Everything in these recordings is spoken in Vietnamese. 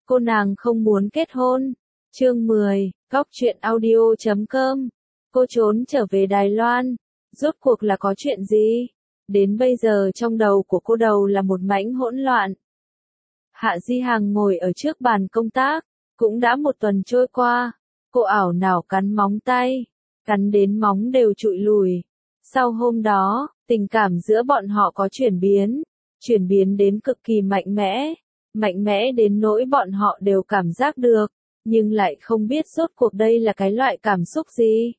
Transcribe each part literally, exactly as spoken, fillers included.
Cô nàng không muốn kết hôn. Chương mười, Góc truyện audio chấm com. Cô trốn trở về Đài Loan. Rốt cuộc là có chuyện gì? Đến bây giờ trong đầu của cô đầu là một mảnh hỗn loạn. Hạ Di Hằng ngồi ở trước bàn công tác. Cũng đã một tuần trôi qua. Cô ảo não cắn móng tay. Cắn đến móng đều trụi lùi. Sau hôm đó, tình cảm giữa bọn họ có chuyển biến. Chuyển biến đến cực kỳ mạnh mẽ. Mạnh mẽ đến nỗi bọn họ đều cảm giác được. Nhưng lại không biết rốt cuộc đây là cái loại cảm xúc gì.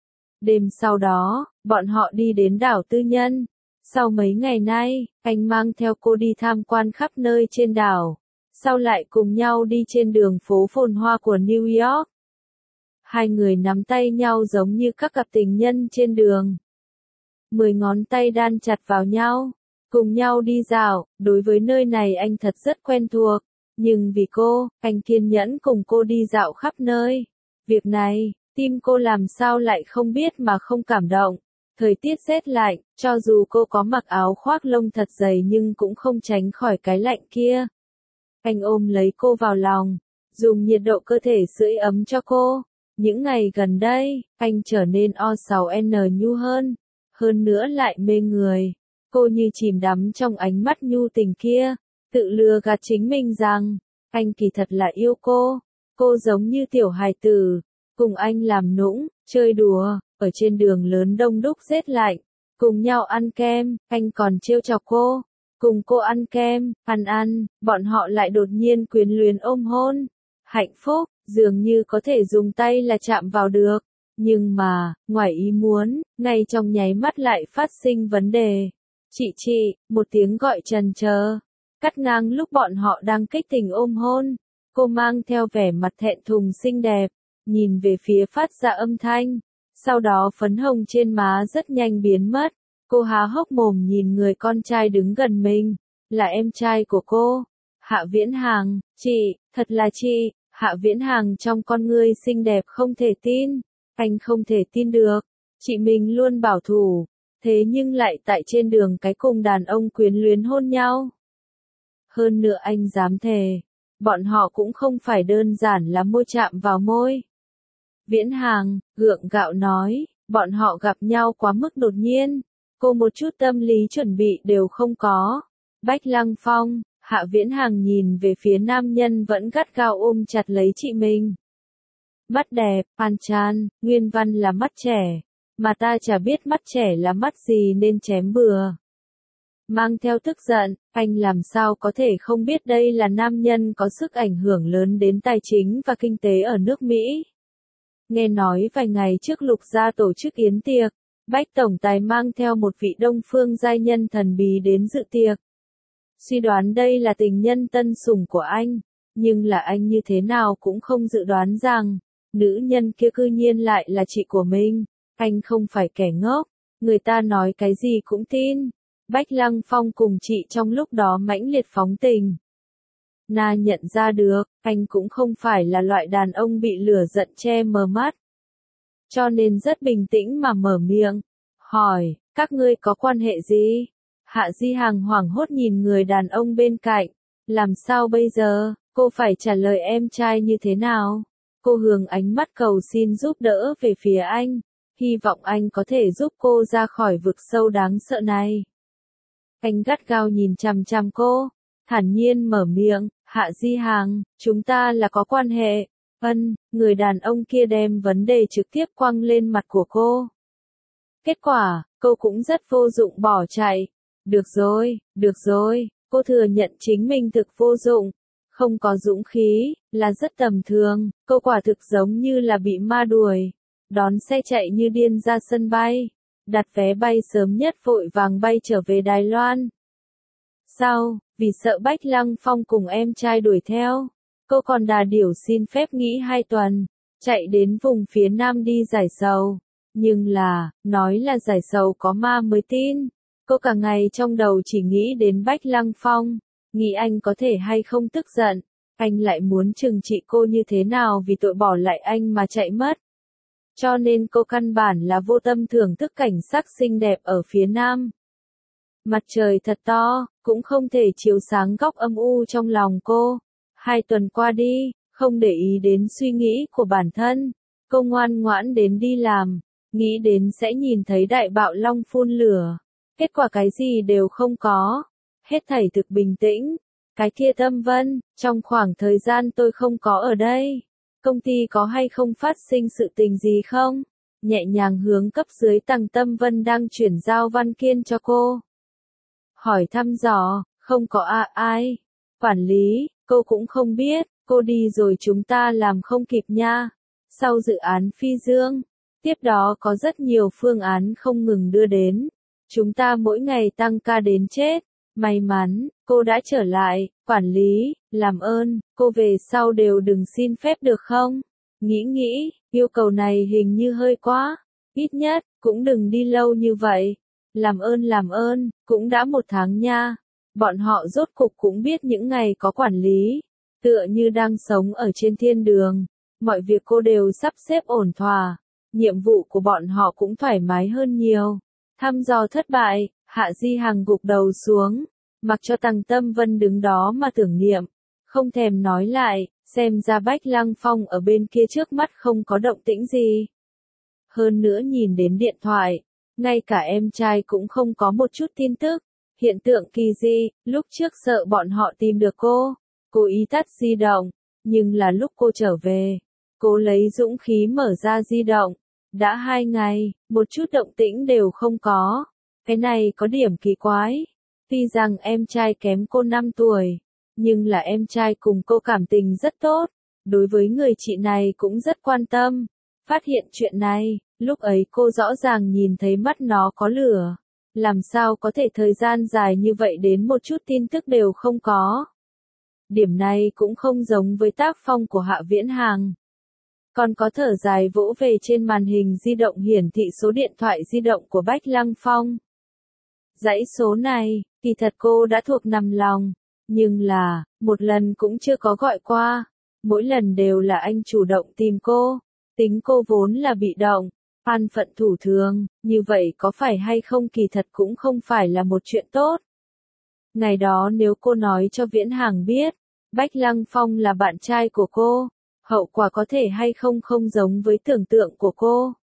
Đêm sau đó, bọn họ đi đến đảo tư nhân. Sau mấy ngày nay, anh mang theo cô đi tham quan khắp nơi trên đảo. Sau lại cùng nhau đi trên đường phố phồn hoa của New York. Hai người nắm tay nhau giống như các cặp tình nhân trên đường. Mười ngón tay đan chặt vào nhau. Cùng nhau đi dạo, đối với nơi này anh thật rất quen thuộc. Nhưng vì cô, anh kiên nhẫn cùng cô đi dạo khắp nơi. Việc này, tim cô làm sao lại không biết mà không cảm động. Thời tiết rét lạnh, cho dù cô có mặc áo khoác lông thật dày nhưng cũng không tránh khỏi cái lạnh kia. Anh ôm lấy cô vào lòng, dùng nhiệt độ cơ thể sưởi ấm cho cô. Những ngày gần đây, anh trở nên o sáu N nhu hơn. Hơn nữa lại mê người. Cô như chìm đắm trong ánh mắt nhu tình kia, tự lừa gạt chính mình rằng, anh kỳ thật là yêu cô. Cô giống như tiểu hài tử, cùng anh làm nũng, chơi đùa, ở trên đường lớn đông đúc rét lạnh, cùng nhau ăn kem, anh còn trêu chọc cô, cùng cô ăn kem, ăn ăn, bọn họ lại đột nhiên quyến luyến ôm hôn. Hạnh phúc, dường như có thể dùng tay là chạm vào được. Nhưng mà, ngoài ý muốn, ngay trong nháy mắt lại phát sinh vấn đề. Chị chị, một tiếng gọi trần chờ, cắt ngang lúc bọn họ đang kích tình ôm hôn. Cô mang theo vẻ mặt thẹn thùng xinh đẹp, nhìn về phía phát ra âm thanh. Sau đó phấn hồng trên má rất nhanh biến mất. Cô há hốc mồm nhìn người con trai đứng gần mình, là em trai của cô. Hạ Viễn Hàng, chị, thật là chị. Hạ Viễn Hàng trong con ngươi xinh đẹp không thể tin. Anh không thể tin được. Chị mình luôn bảo thủ. Thế nhưng lại tại trên đường cái cùng đàn ông quyến luyến hôn nhau. Hơn nữa anh dám thề, bọn họ cũng không phải đơn giản là môi chạm vào môi. Viễn Hàng, gượng gạo nói, bọn họ gặp nhau quá mức đột nhiên, cô một chút tâm lý chuẩn bị đều không có. Bách Lăng Phong, Hạ Viễn Hàng nhìn về phía nam nhân vẫn gắt gao ôm chặt lấy chị mình. Mắt đẹp, An Chan, nguyên văn là mắt trẻ. Mà ta chả biết mắt trẻ là mắt gì nên chém bừa. Mang theo tức giận, anh làm sao có thể không biết đây là nam nhân có sức ảnh hưởng lớn đến tài chính và kinh tế ở nước Mỹ. Nghe nói vài ngày trước Lục gia tổ chức yến tiệc, Bách Tổng Tài mang theo một vị đông phương giai nhân thần bí đến dự tiệc. Suy đoán đây là tình nhân tân sủng của anh, nhưng là anh như thế nào cũng không dự đoán rằng, nữ nhân kia cư nhiên lại là chị của mình. Anh không phải kẻ ngốc, người ta nói cái gì cũng tin. Bách Lăng Phong cùng chị trong lúc đó mãnh liệt phóng tình. Na nhận ra được, anh cũng không phải là loại đàn ông bị lửa giận che mờ mắt. Cho nên rất bình tĩnh mà mở miệng, hỏi, các ngươi có quan hệ gì? Hạ Di Hằng hoảng hốt nhìn người đàn ông bên cạnh, làm sao bây giờ, cô phải trả lời em trai như thế nào? Cô hướng ánh mắt cầu xin giúp đỡ về phía anh. Hy vọng anh có thể giúp cô ra khỏi vực sâu đáng sợ này. Anh gắt gao nhìn chằm chằm cô, thản nhiên mở miệng, Hạ Di Hằng, chúng ta là có quan hệ. Ân, người đàn ông kia đem vấn đề trực tiếp quăng lên mặt của cô. Kết quả, cô cũng rất vô dụng bỏ chạy. Được rồi, được rồi, cô thừa nhận chính mình thực vô dụng. Không có dũng khí, là rất tầm thường, cô quả thực giống như là bị ma đuổi. Đón xe chạy như điên ra sân bay, đặt vé bay sớm nhất vội vàng bay trở về Đài Loan. Sau, vì sợ Bách Lăng Phong cùng em trai đuổi theo, cô còn đà điểu xin phép nghỉ hai tuần, chạy đến vùng phía Nam đi giải sầu. Nhưng là, nói là giải sầu có ma mới tin, cô cả ngày trong đầu chỉ nghĩ đến Bách Lăng Phong, nghĩ anh có thể hay không tức giận, anh lại muốn trừng trị cô như thế nào vì tội bỏ lại anh mà chạy mất. Cho nên cô căn bản là vô tâm thưởng thức cảnh sắc xinh đẹp ở phía Nam. Mặt trời thật to, cũng không thể chiếu sáng góc âm u trong lòng cô. Hai tuần qua đi, không để ý đến suy nghĩ của bản thân, cô ngoan ngoãn đến đi làm, nghĩ đến sẽ nhìn thấy đại bạo long phun lửa. Kết quả cái gì đều không có. Hết thảy thực bình tĩnh. Cái kia Tâm Vân, trong khoảng thời gian tôi không có ở đây, công ty có hay không phát sinh sự tình gì không? Nhẹ nhàng hướng cấp dưới Tằng Tâm Vân đang chuyển giao văn kiện cho cô. Hỏi thăm dò, không có à ai. Quản lý, cô cũng không biết, cô đi rồi chúng ta làm không kịp nha. Sau dự án Phi Dương, tiếp đó có rất nhiều phương án không ngừng đưa đến. Chúng ta mỗi ngày tăng ca đến chết. May mắn, cô đã trở lại, quản lý, làm ơn, cô về sau đều đừng xin phép được không? Nghĩ nghĩ, yêu cầu này hình như hơi quá, ít nhất, cũng đừng đi lâu như vậy. Làm ơn làm ơn, cũng đã một tháng nha. Bọn họ rốt cục cũng biết những ngày có quản lý, tựa như đang sống ở trên thiên đường. Mọi việc cô đều sắp xếp ổn thỏa, nhiệm vụ của bọn họ cũng thoải mái hơn nhiều. Thăm dò thất bại, Hạ Di Hằng gục đầu xuống, mặc cho Tằng Tâm Vân đứng đó mà tưởng niệm, không thèm nói lại, xem ra Bách Lăng Phong ở bên kia trước mắt không có động tĩnh gì. Hơn nữa nhìn đến điện thoại, ngay cả em trai cũng không có một chút tin tức. Hiện tượng kỳ dị, lúc trước sợ bọn họ tìm được cô, cố ý tắt di động, nhưng là lúc cô trở về, cô lấy dũng khí mở ra di động. Đã hai ngày, một chút động tĩnh đều không có. Cái này có điểm kỳ quái. Tuy rằng em trai kém cô năm tuổi, nhưng là em trai cùng cô cảm tình rất tốt. Đối với người chị này cũng rất quan tâm. Phát hiện chuyện này, lúc ấy cô rõ ràng nhìn thấy mắt nó có lửa. Làm sao có thể thời gian dài như vậy đến một chút tin tức đều không có. Điểm này cũng không giống với tác phong của Hạ Viễn Hàng. Còn có thở dài vỗ về trên màn hình di động hiển thị số điện thoại di động của Bách Lăng Phong. Dãy số này, kỳ thật cô đã thuộc nằm lòng, nhưng là, một lần cũng chưa có gọi qua. Mỗi lần đều là anh chủ động tìm cô, tính cô vốn là bị động, an phận thủ thường, như vậy có phải hay không kỳ thật cũng không phải là một chuyện tốt. Ngày đó nếu cô nói cho Viễn Hàng biết, Bách Lăng Phong là bạn trai của cô, hậu quả có thể hay không không giống với tưởng tượng của cô.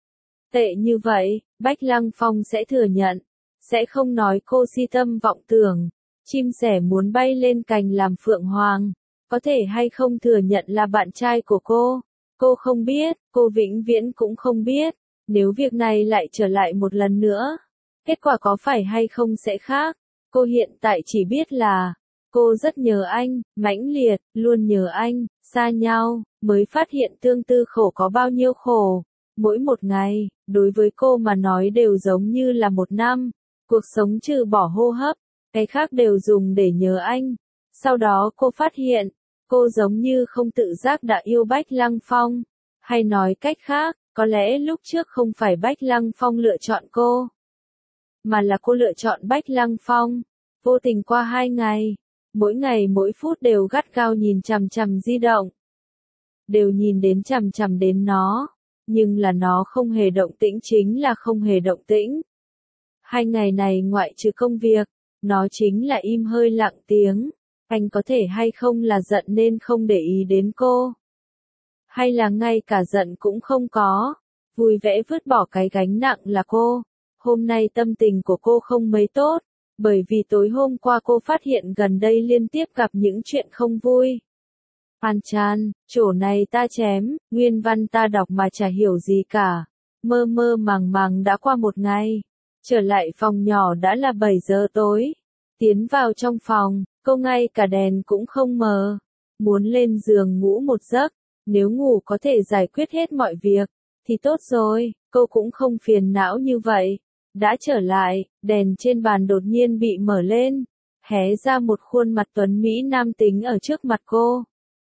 Tệ như vậy, Bách Lăng Phong sẽ thừa nhận, sẽ không nói cô si tâm vọng tưởng, chim sẻ muốn bay lên cành làm phượng hoàng, có thể hay không thừa nhận là bạn trai của cô. Cô không biết, cô vĩnh viễn cũng không biết, nếu việc này lại trở lại một lần nữa, kết quả có phải hay không sẽ khác. Cô hiện tại chỉ biết là, cô rất nhớ anh, mãnh liệt, luôn nhớ anh, xa nhau, mới phát hiện tương tư khổ có bao nhiêu khổ. Mỗi một ngày, đối với cô mà nói đều giống như là một năm, cuộc sống trừ bỏ hô hấp, cái khác đều dùng để nhớ anh. Sau đó cô phát hiện, cô giống như không tự giác đã yêu Bách Lăng Phong. Hay nói cách khác, có lẽ lúc trước không phải Bách Lăng Phong lựa chọn cô, mà là cô lựa chọn Bách Lăng Phong. Vô tình qua hai ngày, mỗi ngày mỗi phút đều gắt gao nhìn chằm chằm di động. Đều nhìn đến chằm chằm đến nó, nhưng là nó không hề động tĩnh chính là không hề động tĩnh. Hai ngày này ngoại trừ công việc, nó chính là im hơi lặng tiếng. Anh có thể hay không là giận nên không để ý đến cô? Hay là ngay cả giận cũng không có, vui vẻ vứt bỏ cái gánh nặng là cô. Hôm nay tâm tình của cô không mấy tốt, bởi vì tối hôm qua cô phát hiện gần đây liên tiếp gặp những chuyện không vui. An Chan, chỗ này ta chém, nguyên văn ta đọc mà chả hiểu gì cả. Mơ mơ màng màng đã qua một ngày. Trở lại phòng nhỏ đã là bảy giờ tối. Tiến vào trong phòng, cô ngay cả đèn cũng không mờ. Muốn lên giường ngủ một giấc, nếu ngủ có thể giải quyết hết mọi việc, thì tốt rồi, cô cũng không phiền não như vậy. Đã trở lại, đèn trên bàn đột nhiên bị mở lên, hé ra một khuôn mặt tuấn Mỹ nam tính ở trước mặt cô.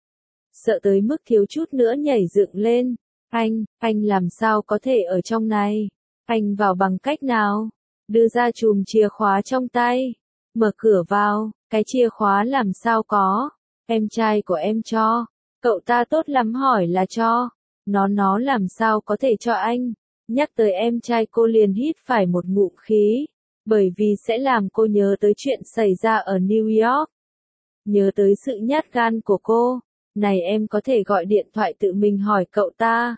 Sợ tới mức thiếu chút nữa nhảy dựng lên. Anh, anh làm sao có thể ở trong này? Anh vào bằng cách nào? Đưa ra chùm chìa khóa trong tay. Mở cửa vào, cái chìa khóa làm sao có? Em trai của em cho. Cậu ta tốt lắm hỏi là cho. Nó nó làm sao có thể cho anh? Nhắc tới em trai cô liền hít phải một ngụm khí. Bởi vì sẽ làm cô nhớ tới chuyện xảy ra ở New York. nhớ tới sự nhát gan của cô. Này em có thể gọi điện thoại tự mình hỏi cậu ta.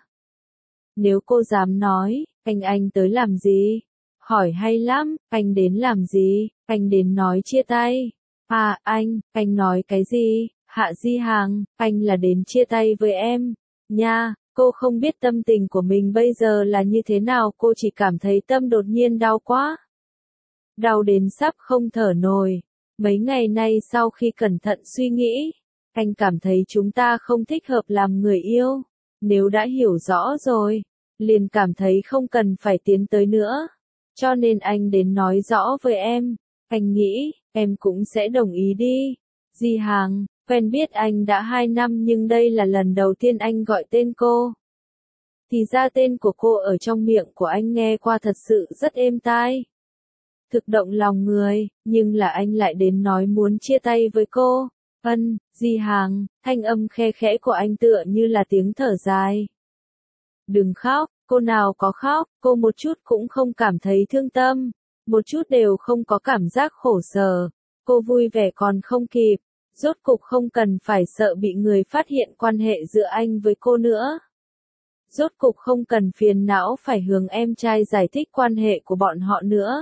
Nếu cô dám nói, anh anh tới làm gì? Hỏi hay lắm, anh đến làm gì? Anh đến nói chia tay. À, anh, anh nói cái gì? Hạ Di Hàng, anh là đến chia tay với em. Nha, cô không biết tâm tình của mình bây giờ là như thế nào, cô chỉ cảm thấy tâm đột nhiên đau quá. Đau đến sắp không thở nổi. Mấy ngày nay sau khi cẩn thận suy nghĩ, anh cảm thấy chúng ta không thích hợp làm người yêu. Nếu đã hiểu rõ rồi, liền cảm thấy không cần phải tiến tới nữa. Cho nên anh đến nói rõ với em. Anh nghĩ, em cũng sẽ đồng ý đi. Di Hàng, quen biết anh đã hai năm nhưng đây là lần đầu tiên anh gọi tên cô. Thì ra tên của cô ở trong miệng của anh nghe qua thật sự rất êm tai. Thực động lòng người, nhưng là anh lại đến nói muốn chia tay với cô. Ân, Di Hàng, thanh âm khe khẽ của anh tựa như là tiếng thở dài. Đừng khóc, cô nào có khóc, cô một chút cũng không cảm thấy thương tâm, một chút đều không có cảm giác khổ sở. Cô vui vẻ còn không kịp, rốt cục không cần phải sợ bị người phát hiện quan hệ giữa anh với cô nữa. Rốt cục không cần phiền não phải hướng em trai giải thích quan hệ của bọn họ nữa.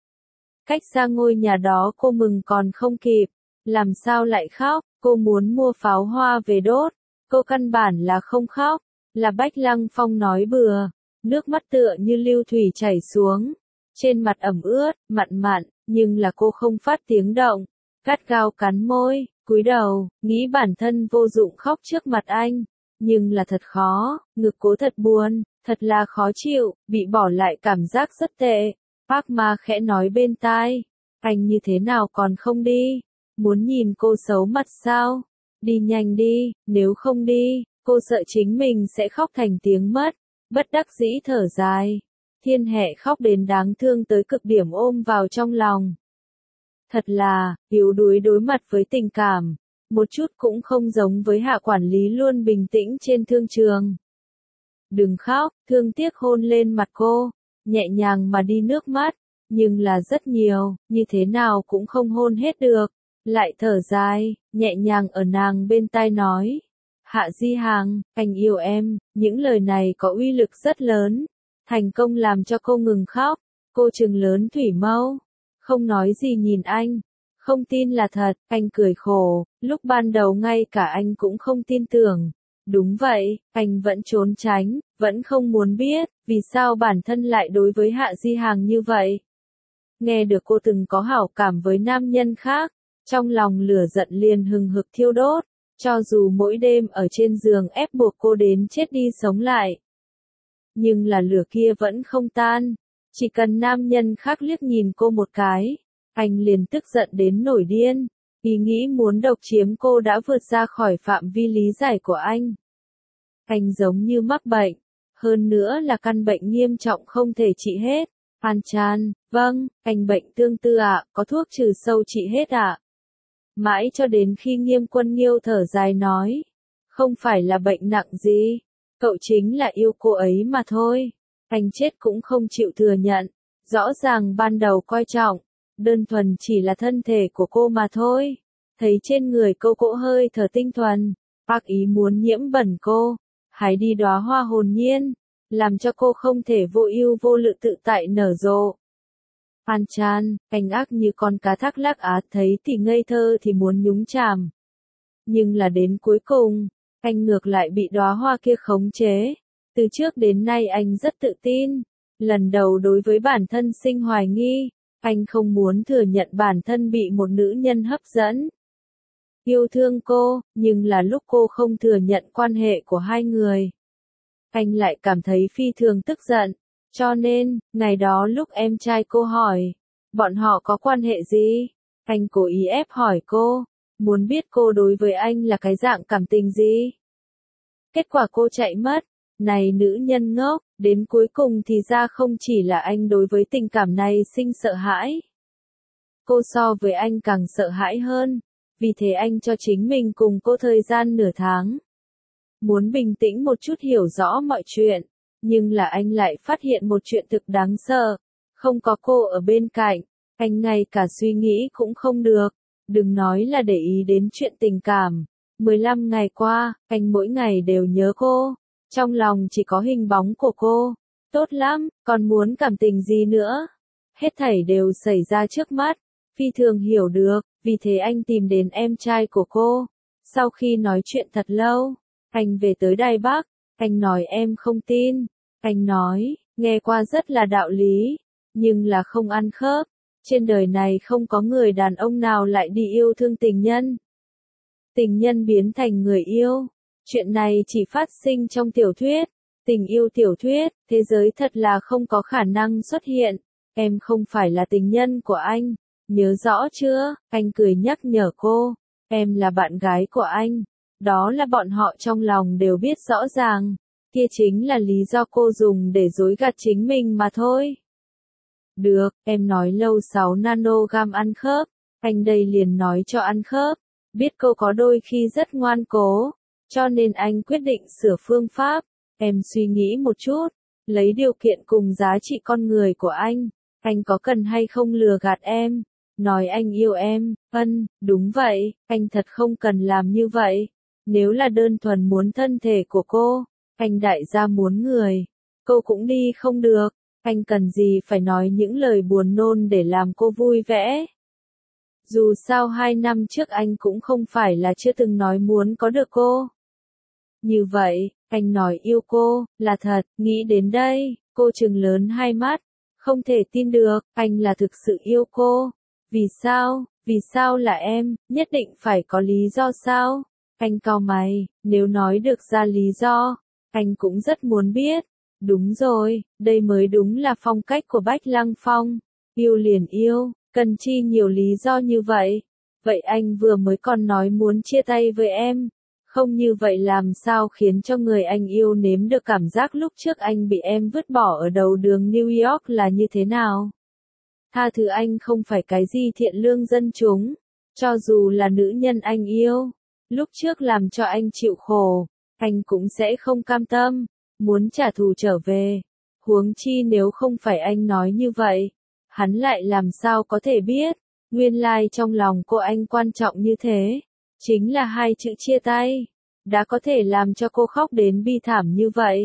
Cách xa ngôi nhà đó cô mừng còn không kịp, làm sao lại khóc, cô muốn mua pháo hoa về đốt, cô căn bản là không khóc, là Bách Lăng Phong nói bừa, nước mắt tựa như lưu thủy chảy xuống, trên mặt ẩm ướt, mặn mặn, nhưng là cô không phát tiếng động, gắt gao cắn môi, cúi đầu, nghĩ bản thân vô dụng khóc trước mặt anh, nhưng là thật khó, ngực cố thật buồn, thật là khó chịu, bị bỏ lại cảm giác rất tệ. Park Ma khẽ nói bên tai, anh như thế nào còn không đi, muốn nhìn cô xấu mặt sao, đi nhanh đi, nếu không đi, cô sợ chính mình sẽ khóc thành tiếng mất, bất đắc dĩ thở dài, Thiên Hệ khóc đến đáng thương tới cực điểm ôm vào trong lòng. Thật là, yếu đuối đối mặt với tình cảm, một chút cũng không giống với hạ quản lý luôn bình tĩnh trên thương trường. Đừng khóc, thương tiếc hôn lên mặt cô, nhẹ nhàng mà đi nước mắt, nhưng là rất nhiều, như thế nào cũng không hôn hết được, lại thở dài, nhẹ nhàng ở nàng bên tai nói. Hạ Di Hàng, anh yêu em, những lời này có uy lực rất lớn, thành công làm cho cô ngừng khóc, cô trừng lớn thủy mâu, không nói gì nhìn anh, không tin là thật, anh cười khổ, lúc ban đầu ngay cả anh cũng không tin tưởng. Đúng vậy, anh vẫn trốn tránh, vẫn không muốn biết, vì sao bản thân lại đối với Hạ Di Hàng như vậy. Nghe được cô từng có hảo cảm với nam nhân khác, trong lòng lửa giận liền hừng hực thiêu đốt, cho dù mỗi đêm ở trên giường ép buộc cô đến chết đi sống lại. Nhưng là lửa kia vẫn không tan, chỉ cần nam nhân khác liếc nhìn cô một cái, anh liền tức giận đến nổi điên. Ý nghĩ muốn độc chiếm cô đã vượt ra khỏi phạm vi lý giải của anh. Anh giống như mắc bệnh, hơn nữa là căn bệnh nghiêm trọng không thể trị hết. An Chan, vâng, anh bệnh tương tư ạ, có thuốc trừ sâu trị hết ạ. Mãi cho đến khi Nghiêm Quân Nghiêu thở dài nói, không phải là bệnh nặng gì, cậu chính là yêu cô ấy mà thôi. Anh chết cũng không chịu thừa nhận, rõ ràng ban đầu coi trọng, đơn thuần chỉ là thân thể của cô mà thôi. Thấy trên người cô cỗ hơi thở tinh thuần, bác ý muốn nhiễm bẩn cô, hái đi đóa hoa hồn nhiên, làm cho cô không thể vô ưu vô lự tự tại nở rộ. An Chan, anh ác như con cá thác lác á, thấy thì ngây thơ thì muốn nhúng chàm. Nhưng là đến cuối cùng, anh ngược lại bị đóa hoa kia khống chế. Từ trước đến nay anh rất tự tin, lần đầu đối với bản thân sinh hoài nghi, anh không muốn thừa nhận bản thân bị một nữ nhân hấp dẫn. Yêu thương cô, nhưng là lúc cô không thừa nhận quan hệ của hai người. Anh lại cảm thấy phi thường tức giận, cho nên, ngày đó lúc em trai cô hỏi, bọn họ có quan hệ gì? Anh cố ý ép hỏi cô, muốn biết cô đối với anh là cái dạng cảm tình gì? Kết quả cô chạy mất, này nữ nhân ngốc, đến cuối cùng thì ra không chỉ là anh đối với tình cảm này sinh sợ hãi. Cô so với anh càng sợ hãi hơn, vì thế anh cho chính mình cùng cô thời gian nửa tháng. Muốn bình tĩnh một chút hiểu rõ mọi chuyện, nhưng là anh lại phát hiện một chuyện thực đáng sợ. Không có cô ở bên cạnh, anh ngay cả suy nghĩ cũng không được. Đừng nói là để ý đến chuyện tình cảm. mười lăm ngày qua, anh mỗi ngày đều nhớ cô. Trong lòng chỉ có hình bóng của cô. Tốt lắm, còn muốn cảm tình gì nữa? Hết thảy đều xảy ra trước mắt. Phi thường hiểu được, vì thế anh tìm đến em trai của cô. Sau khi nói chuyện thật lâu, anh về tới Đài Bắc. Anh nói em không tin. Anh nói, nghe qua rất là đạo lý, nhưng là không ăn khớp. Trên đời này không có người đàn ông nào lại đi yêu thương tình nhân. Tình nhân biến thành người yêu. Chuyện này chỉ phát sinh trong tiểu thuyết. Tình yêu tiểu thuyết, thế giới thật là không có khả năng xuất hiện. Em không phải là tình nhân của anh. Nhớ rõ chưa? Anh cười nhắc nhở cô. Em là bạn gái của anh. Đó là bọn họ trong lòng đều biết rõ ràng. Kia chính là lý do cô dùng để dối gạt chính mình mà thôi. Được, em nói lâu sáu nanogam ăn khớp. Anh đây liền nói cho ăn khớp. Biết cô có đôi khi rất ngoan cố. Cho nên anh quyết định sửa phương pháp. Em suy nghĩ một chút. Lấy điều kiện cùng giá trị con người của anh. Anh có cần hay không lừa gạt em? Nói anh yêu em. Ân, đúng vậy. Anh thật không cần làm như vậy. Nếu là đơn thuần muốn thân thể của cô. Anh đại gia muốn người. Cô cũng đi không được. Anh cần gì phải nói những lời buồn nôn để làm cô vui vẻ. Dù sao hai năm trước anh cũng không phải là chưa từng nói muốn có được cô. Như vậy, anh nói yêu cô, là thật, nghĩ đến đây, cô trừng lớn hai mắt. Không thể tin được, anh là thực sự yêu cô. Vì sao, vì sao là em, nhất định phải có lý do sao? Anh cau mày, nếu nói được ra lý do, anh cũng rất muốn biết. Đúng rồi, đây mới đúng là phong cách của Bách Lăng Phong. Yêu liền yêu, cần chi nhiều lý do như vậy. Vậy anh vừa mới còn nói muốn chia tay với em. Không như vậy làm sao khiến cho người anh yêu nếm được cảm giác lúc trước anh bị em vứt bỏ ở đầu đường New York là như thế nào? Tha thứ anh không phải cái gì thiện lương dân chúng. Cho dù là nữ nhân anh yêu, lúc trước làm cho anh chịu khổ, anh cũng sẽ không cam tâm, muốn trả thù trở về. Huống chi nếu không phải anh nói như vậy, hắn lại làm sao có thể biết, nguyên lai trong lòng cô anh quan trọng như thế. Chính là hai chữ chia tay, đã có thể làm cho cô khóc đến bi thảm như vậy.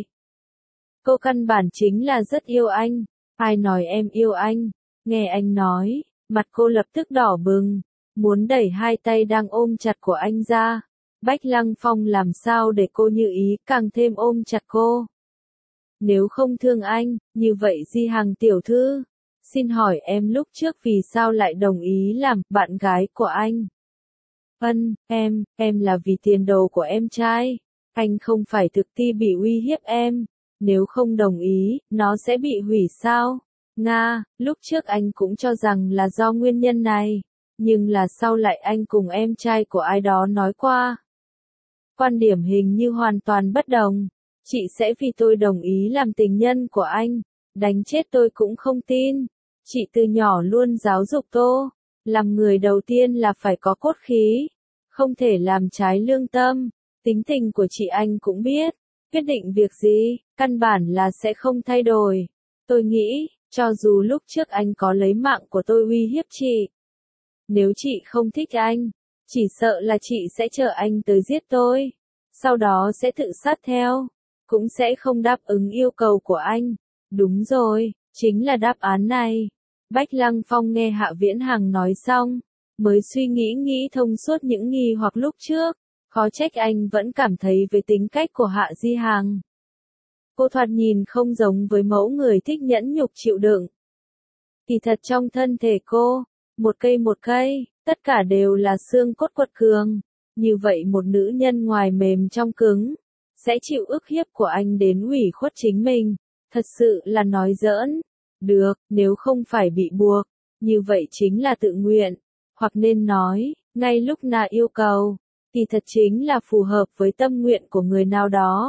Cô căn bản chính là rất yêu anh. Ai nói em yêu anh? Nghe anh nói, mặt cô lập tức đỏ bừng, muốn đẩy hai tay đang ôm chặt của anh ra. Bách Lăng Phong làm sao để cô như ý, càng thêm ôm chặt cô. Nếu không thương anh, như vậy Di Hằng tiểu thư, xin hỏi em lúc trước vì sao lại đồng ý làm bạn gái của anh? Ân, em, em là vì tiền đồ của em trai. Anh không phải thực ti bị uy hiếp em. Nếu không đồng ý, nó sẽ bị hủy sao? Nga, lúc trước anh cũng cho rằng là do nguyên nhân này. Nhưng là sau lại anh cùng em trai của ai đó nói qua. Quan điểm hình như hoàn toàn bất đồng. Chị sẽ vì tôi đồng ý làm tình nhân của anh. Đánh chết tôi cũng không tin. Chị từ nhỏ luôn giáo dục tôi. Làm người đầu tiên là phải có cốt khí. Không thể làm trái lương tâm. Tính tình của chị anh cũng biết. Quyết định việc gì, căn bản là sẽ không thay đổi. Tôi nghĩ, cho dù lúc trước anh có lấy mạng của tôi uy hiếp chị. Nếu chị không thích anh, chỉ sợ là chị sẽ chờ anh tới giết tôi. Sau đó sẽ tự sát theo. Cũng sẽ không đáp ứng yêu cầu của anh. Đúng rồi, chính là đáp án này. Bách Lăng Phong nghe Hạ Viễn Hằng nói xong, mới suy nghĩ nghĩ thông suốt những nghi hoặc lúc trước. Khó trách anh vẫn cảm thấy về tính cách của Hạ Di Hằng. Cô thoạt nhìn không giống với mẫu người thích nhẫn nhục chịu đựng. Kỳ thật trong thân thể cô, một cây một cây, tất cả đều là xương cốt quật cường. Như vậy một nữ nhân ngoài mềm trong cứng, sẽ chịu ức hiếp của anh đến ủy khuất chính mình. Thật sự là nói giỡn. Được, nếu không phải bị buộc, như vậy chính là tự nguyện. Hoặc nên nói, ngay lúc nào yêu cầu, thì thật chính là phù hợp với tâm nguyện của người nào đó.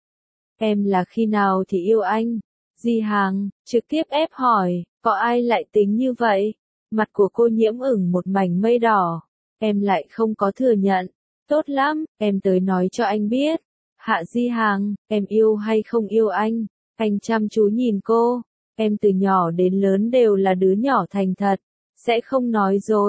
Em là khi nào thì yêu anh? Di Hằng, trực tiếp ép hỏi, có ai lại tính như vậy? Mặt của cô nhiễm ửng một mảnh mây đỏ. Em lại không có thừa nhận. Tốt lắm, em tới nói cho anh biết. Hạ Di Hằng, em yêu hay không yêu anh? Anh chăm chú nhìn cô. Em từ nhỏ đến lớn đều là đứa nhỏ thành thật. Sẽ không nói dối.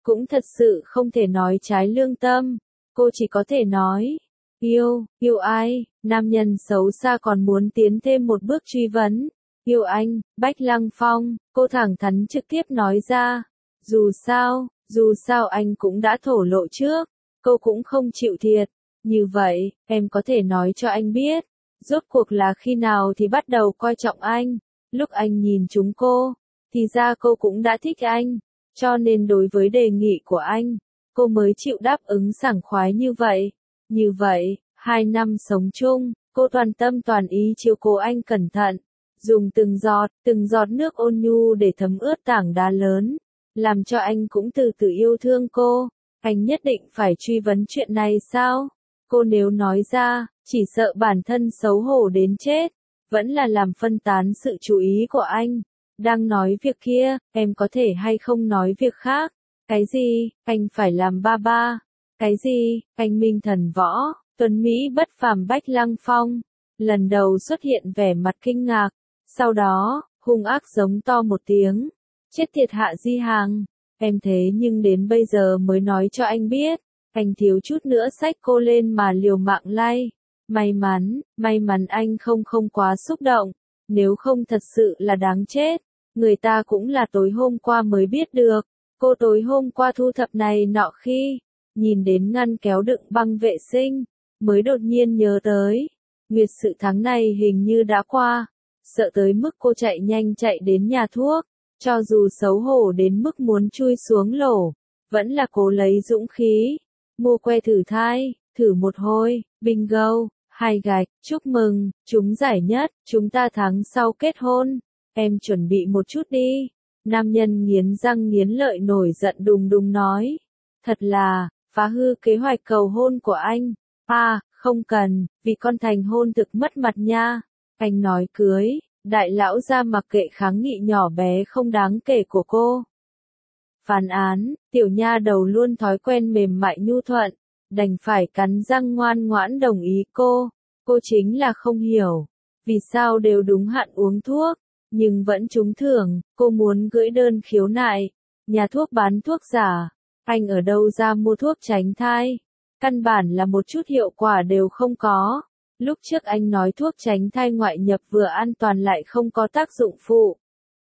cũng thật sự không thể nói trái lương tâm. Cô chỉ có thể nói, yêu, yêu ai? Nam nhân xấu xa còn muốn tiến thêm một bước truy vấn. Yêu anh, Bách Lăng Phong, cô thẳng thắn trực tiếp nói ra. Dù sao, dù sao anh cũng đã thổ lộ trước, cô cũng không chịu thiệt. Như vậy, em có thể nói cho anh biết, rốt cuộc là khi nào thì bắt đầu coi trọng anh. Lúc anh nhìn chúng cô, thì ra cô cũng đã thích anh. Cho nên đối với đề nghị của anh, cô mới chịu đáp ứng sảng khoái như vậy. Như vậy, hai năm sống chung, cô toàn tâm toàn ý chiếu cố anh cẩn thận. Dùng từng giọt, từng giọt nước ôn nhu để thấm ướt tảng đá lớn. Làm cho anh cũng từ từ yêu thương cô. Anh nhất định phải truy vấn chuyện này sao? Cô nếu nói ra, chỉ sợ bản thân xấu hổ đến chết. Vẫn là làm phân tán sự chú ý của anh. Đang nói việc kia, em có thể hay không nói việc khác? Cái gì, anh phải làm ba ba? Cái gì, anh minh thần võ, tuấn Mỹ bất phàm Bách Lăng Phong? Lần đầu xuất hiện vẻ mặt kinh ngạc. Sau đó, hung ác giống to một tiếng. Chết tiệt Hạ Di Hàng. Em thế nhưng đến bây giờ mới nói cho anh biết. Anh thiếu chút nữa xách cô lên mà liều mạng lay. May mắn, may mắn anh không không quá xúc động. Nếu không thật sự là đáng chết. Người ta cũng là tối hôm qua mới biết được. Cô tối hôm qua thu thập này nọ khi nhìn đến ngăn kéo đựng băng vệ sinh, mới đột nhiên nhớ tới. Nguyệt sự tháng này hình như đã qua. Sợ tới mức cô chạy nhanh chạy đến nhà thuốc. Cho dù xấu hổ đến mức muốn chui xuống lỗ, vẫn là cố lấy dũng khí. Mua que thử thai, thử một hồi, bingo, hai gạch, chúc mừng, chúng giải nhất, chúng ta tháng sau kết hôn. Em chuẩn bị một chút đi. Nam nhân nghiến răng nghiến lợi nổi giận đùng đùng nói. Thật là, phá hư kế hoạch cầu hôn của anh. À, không cần, vì con thành hôn thực mất mặt nha. Anh nói cưới, đại lão ra mặc kệ kháng nghị nhỏ bé không đáng kể của cô. Phán án, tiểu nha đầu luôn thói quen mềm mại nhu thuận, đành phải cắn răng ngoan ngoãn đồng ý cô. Cô chính là không hiểu, vì sao đều đúng hạn uống thuốc, nhưng vẫn trúng thưởng. Cô muốn gửi đơn khiếu nại, nhà thuốc bán thuốc giả. Anh ở đâu ra mua thuốc tránh thai? Căn bản là một chút hiệu quả đều không có. Lúc trước anh nói thuốc tránh thai ngoại nhập vừa an toàn lại không có tác dụng phụ.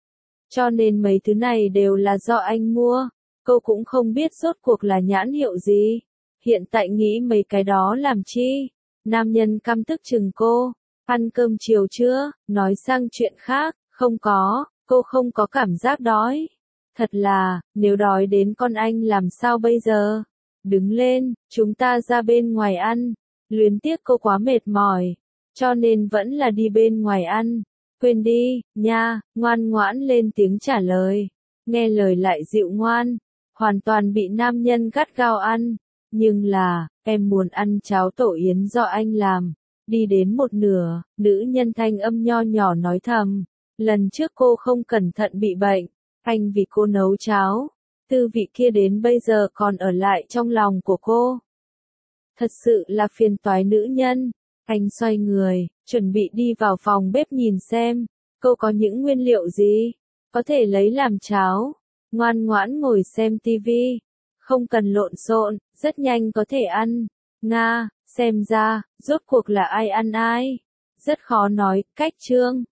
Cho nên mấy thứ này đều là do anh mua. Cô cũng không biết rốt cuộc là nhãn hiệu gì. Hiện tại nghĩ mấy cái đó làm chi? Nam nhân căm tức chừng cô. Ăn cơm chiều chưa? Nói sang chuyện khác. Không có, cô không có cảm giác đói. Thật là, nếu đói đến con anh làm sao bây giờ? Đứng lên, chúng ta ra bên ngoài ăn. Luyến tiếc cô quá mệt mỏi, cho nên vẫn là đi bên ngoài ăn. Quên đi, nha, ngoan ngoãn lên tiếng trả lời. Nghe lời lại dịu ngoan, hoàn toàn bị nam nhân gắt gao ăn. Nhưng là, em muốn ăn cháo tổ yến do anh làm. Đi đến một nửa, nữ nhân thanh âm nho nhỏ nói thầm. Lần trước cô không cẩn thận bị bệnh, anh vì cô nấu cháo. Tư vị kia đến bây giờ còn ở lại trong lòng của cô. Thật sự là phiền toái nữ nhân. Anh xoay người, chuẩn bị đi vào phòng bếp nhìn xem, cô có những nguyên liệu gì, có thể lấy làm cháo. Ngoan ngoãn ngồi xem tivi, không cần lộn xộn, rất nhanh có thể ăn. Nga, xem ra, rốt cuộc là ai ăn ai. Rất khó nói, cách chương.